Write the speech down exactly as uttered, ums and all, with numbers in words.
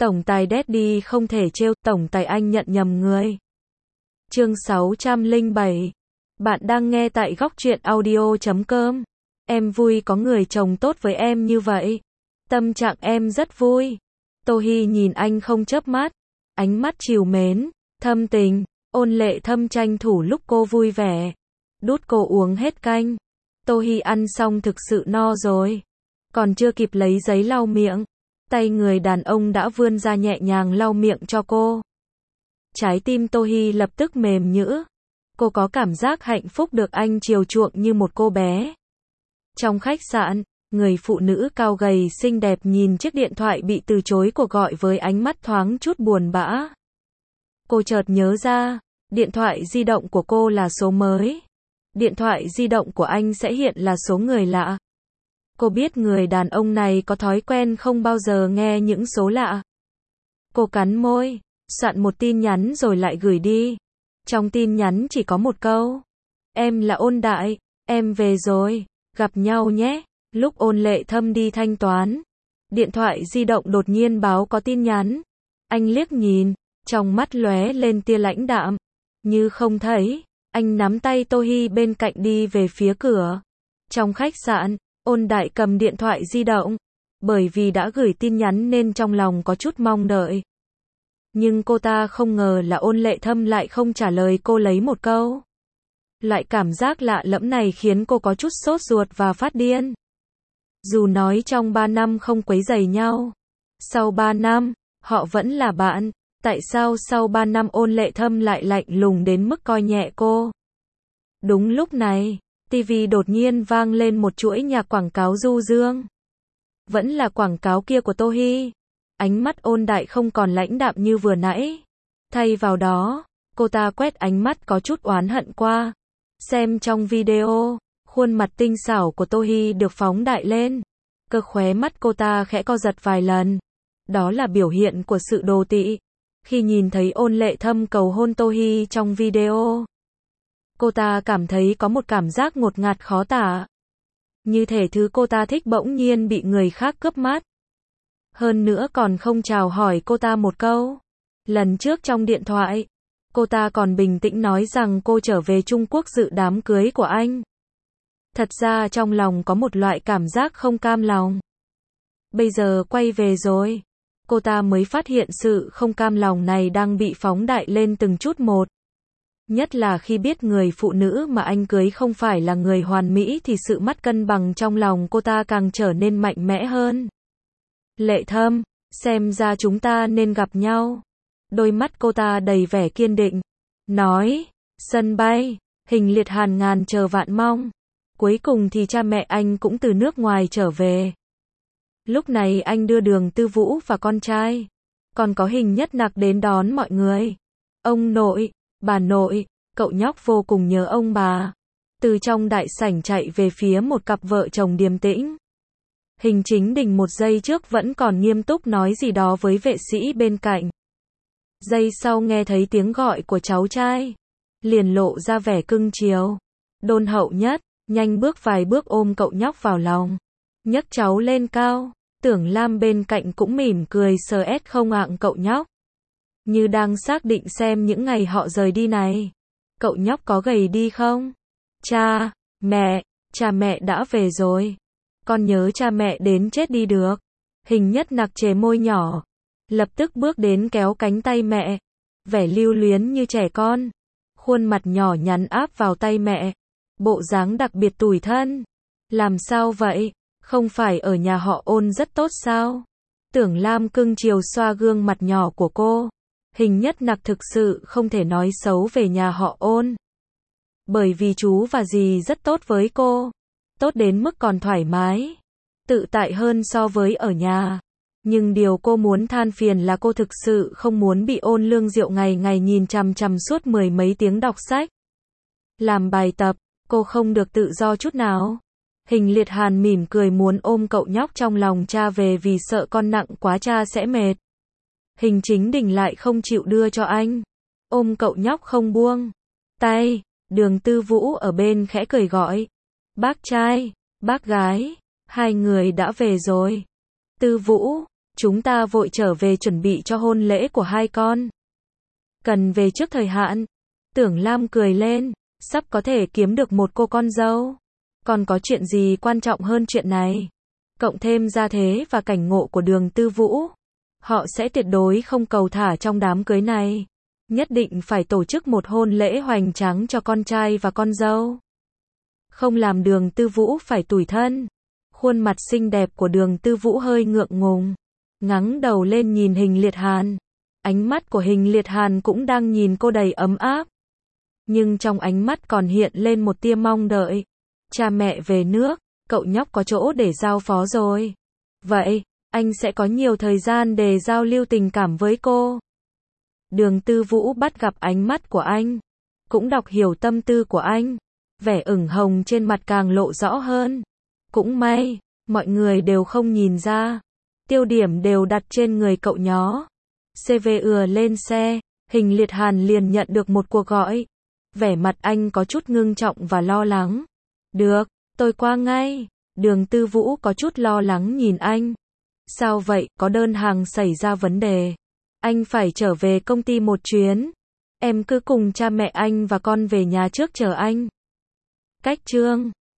Tổng tài Daddy không thể trêu, tổng tài anh nhận nhầm người. Chương sáu trăm lẻ bảy. Bạn đang nghe tại góc truyện audio chấm com. Em vui có người chồng tốt với em như vậy. Tâm trạng em rất vui. Tô Hi nhìn anh không chớp mắt, ánh mắt trìu mến, thâm tình. Ôn Lệ Thâm tranh thủ lúc cô vui vẻ, đút cô uống hết canh. Tô Hi ăn xong thực sự no rồi, còn chưa kịp lấy giấy lau miệng, tay người đàn ông đã vươn ra nhẹ nhàng lau miệng cho cô. Trái tim Tô Hi lập tức mềm nhũn. Cô có cảm giác hạnh phúc được anh chiều chuộng như một cô bé. Trong khách sạn, người phụ nữ cao gầy xinh đẹp nhìn chiếc điện thoại bị từ chối cuộc gọi với ánh mắt thoáng chút buồn bã. Cô chợt nhớ ra, điện thoại di động của cô là số mới. Điện thoại di động của anh sẽ hiện là số người lạ. Cô biết người đàn ông này có thói quen không bao giờ nghe những số lạ. Cô cắn môi, soạn một tin nhắn rồi lại gửi đi. Trong tin nhắn chỉ có một câu: em là Ôn Đại, em về rồi, gặp nhau nhé. Lúc Ôn Lệ Thâm đi thanh toán, điện thoại di động đột nhiên báo có tin nhắn. Anh liếc nhìn, trong mắt lóe lên tia lãnh đạm. Như không thấy, anh nắm tay Tô Hi bên cạnh đi về phía cửa. Trong khách sạn, Ôn Đại cầm điện thoại di động. Bởi vì đã gửi tin nhắn nên trong lòng có chút mong đợi. Nhưng cô ta không ngờ là Ôn Lệ Thâm lại không trả lời cô lấy một câu. Loại cảm giác lạ lẫm này khiến cô có chút sốt ruột và phát điên. Dù nói trong ba năm không quấy rầy nhau, sau ba năm, họ vẫn là bạn. Tại sao sau ba năm Ôn Lệ Thâm lại lạnh lùng đến mức coi nhẹ cô? Đúng lúc này, ti vi đột nhiên vang lên một chuỗi nhạc quảng cáo du dương. Vẫn là quảng cáo kia của Tô Hi. Ánh mắt Ôn Đại không còn lãnh đạm như vừa nãy. Thay vào đó, cô ta quét ánh mắt có chút oán hận qua. Xem trong video, khuôn mặt tinh xảo của Tô Hi được phóng đại lên. Cơ khóe mắt cô ta khẽ co giật vài lần. Đó là biểu hiện của sự đố kỵ. Khi nhìn thấy Ôn Lệ Thâm cầu hôn Tô Hi trong video, cô ta cảm thấy có một cảm giác ngột ngạt khó tả. Như thể thứ cô ta thích bỗng nhiên bị người khác cướp mất. Hơn nữa còn không chào hỏi cô ta một câu. Lần trước trong điện thoại, cô ta còn bình tĩnh nói rằng cô trở về Trung Quốc dự đám cưới của anh. Thật ra trong lòng có một loại cảm giác không cam lòng. Bây giờ quay về rồi, cô ta mới phát hiện sự không cam lòng này đang bị phóng đại lên từng chút một. Nhất là khi biết người phụ nữ mà anh cưới không phải là người hoàn mỹ thì sự mất cân bằng trong lòng cô ta càng trở nên mạnh mẽ hơn. Lệ Thâm, xem ra chúng ta nên gặp nhau. Đôi mắt cô ta đầy vẻ kiên định. Nói, sân bay, Hình Liệt hàn ngàn chờ vạn mong. Cuối cùng thì cha mẹ anh cũng từ nước ngoài trở về. Lúc này anh đưa Đường Tư Vũ và con trai, còn có Hình Nhất Nặc đến đón mọi người. Ông nội, bà nội, cậu nhóc vô cùng nhớ ông bà. Từ trong đại sảnh chạy về phía một cặp vợ chồng điềm tĩnh. Hình Chính Đình một giây trước vẫn còn nghiêm túc nói gì đó với vệ sĩ bên cạnh. Giây sau nghe thấy tiếng gọi của cháu trai, liền lộ ra vẻ cưng chiều. Đôn Hậu Nhất, nhanh bước vài bước ôm cậu nhóc vào lòng, nhấc cháu lên cao. Tưởng Lam bên cạnh cũng mỉm cười sờ ét không ạng cậu nhóc. Như đang xác định xem những ngày họ rời đi này, cậu nhóc có gầy đi không? Cha, mẹ, cha mẹ đã về rồi. Con nhớ cha mẹ đến chết đi được. Hình Nhất Nặc chề môi nhỏ, lập tức bước đến kéo cánh tay mẹ, vẻ lưu luyến như trẻ con. Khuôn mặt nhỏ nhắn áp vào tay mẹ, bộ dáng đặc biệt tủi thân. Làm sao vậy? Không phải ở nhà họ Ôn rất tốt sao? Tưởng Lam cưng chiều xoa gương mặt nhỏ của cô. Hình Nhất Nặc thực sự không thể nói xấu về nhà họ Ôn. Bởi vì chú và dì rất tốt với cô. Tốt đến mức còn thoải mái, tự tại hơn so với ở nhà. Nhưng điều cô muốn than phiền là cô thực sự không muốn bị Ôn Lương Diệu ngày ngày nhìn chằm chằm suốt mười mấy tiếng đọc sách. Làm bài tập, cô không được tự do chút nào. Hình Liệt Hàn mỉm cười muốn ôm cậu nhóc trong lòng cha về vì sợ con nặng quá cha sẽ mệt. Hình Chính Đình lại không chịu đưa cho anh. Ôm cậu nhóc không buông tay. Đường Tư Vũ ở bên khẽ cười gọi. Bác trai, bác gái, hai người đã về rồi. Tư Vũ, Chúng ta vội trở về chuẩn bị cho hôn lễ của hai con. Cần về trước thời hạn. Tưởng Lam cười lên, sắp có thể kiếm được một cô con dâu. Còn có chuyện gì quan trọng hơn chuyện này? Cộng thêm gia thế và cảnh ngộ của Đường Tư Vũ, họ sẽ tuyệt đối không cầu thả trong đám cưới này. Nhất định phải tổ chức một hôn lễ hoành tráng cho con trai và con dâu. Không làm Đường Tư Vũ phải tủi thân. Khuôn mặt xinh đẹp của Đường Tư Vũ hơi ngượng ngùng, ngẩng đầu lên nhìn Hình Liệt Hàn. Ánh mắt của Hình Liệt Hàn cũng đang nhìn cô đầy ấm áp. Nhưng trong ánh mắt còn hiện lên một tia mong đợi. Cha mẹ về nước, cậu nhóc có chỗ để giao phó rồi. Vậy, anh sẽ có nhiều thời gian để giao lưu tình cảm với cô. Đường Tư Vũ bắt gặp ánh mắt của anh, cũng đọc hiểu tâm tư của anh. Vẻ ửng hồng trên mặt càng lộ rõ hơn. Cũng may, mọi người đều không nhìn ra. Tiêu điểm đều đặt trên người cậu nhó. xê vê ừa lên xe, Hình Liệt Hàn liền nhận được một cuộc gọi. Vẻ mặt anh có chút ngưng trọng và lo lắng. Được, tôi qua ngay. Đường Tư Vũ có chút lo lắng nhìn anh. Sao vậy, có đơn hàng xảy ra vấn đề. Anh phải trở về công ty một chuyến. Em cứ cùng cha mẹ anh và con về nhà trước chờ anh. Cách chương